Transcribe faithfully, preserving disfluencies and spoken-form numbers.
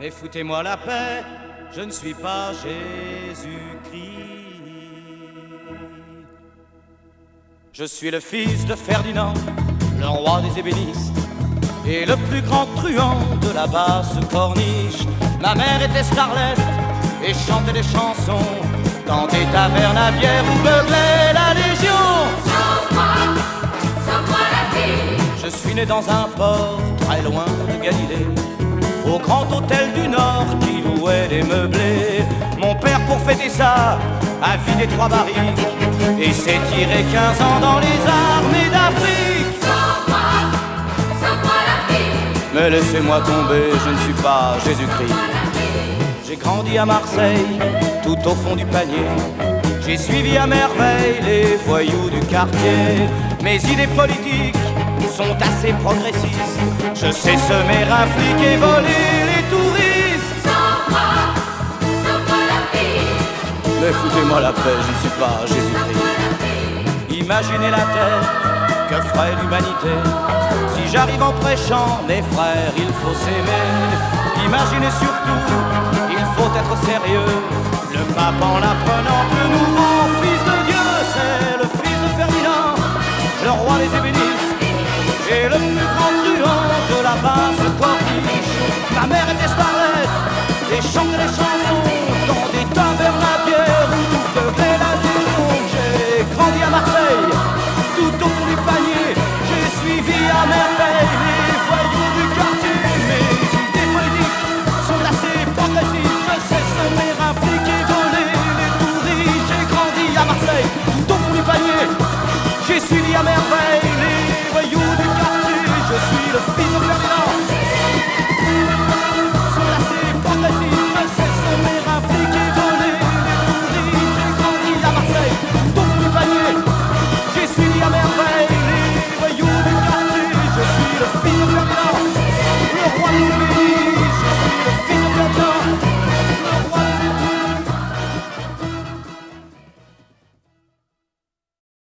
et foutez-moi la paix, je ne suis pas Jésus-Christ. Je suis le fils de Ferdinand, le roi des ébénistes, et le plus grand truand de la basse corniche. Ma mère était starlette et chantait des chansons dans des tavernes à bière où beuglait la Légion. Sauve-moi, sauve-moi la vie. Je suis né dans un port très loin de Galilée, au grand hôtel du Nord qui louait des meublés. Mon père pour fêter ça a vidé trois barriques et s'est tiré quinze ans dans les armées d'Afrique. Sauve-moi, sauve-moi la vie. Mais laissez-moi tomber, je ne suis pas Jésus-Christ. J'ai grandi à Marseille, tout au fond du panier. J'ai suivi à merveille les voyous du quartier. Mes idées politiques sont assez progressistes. Je sais semer un flic et voler les touristes. Sauve-moi, sauve-moi la vie. Mais foutez-moi la paix, je ne suis pas Jésus-Christ. Imaginez la tête que ferait l'humanité si j'arrive en prêchant, mes frères, il faut s'aimer. Imaginez surtout, il faut être sérieux. Le pape en apprenant le nouveau fils de Dieu, c'est le fils de Ferdinand, le roi des ébénistes et le plus grand truand de la basse corniche. Ma mère était starlette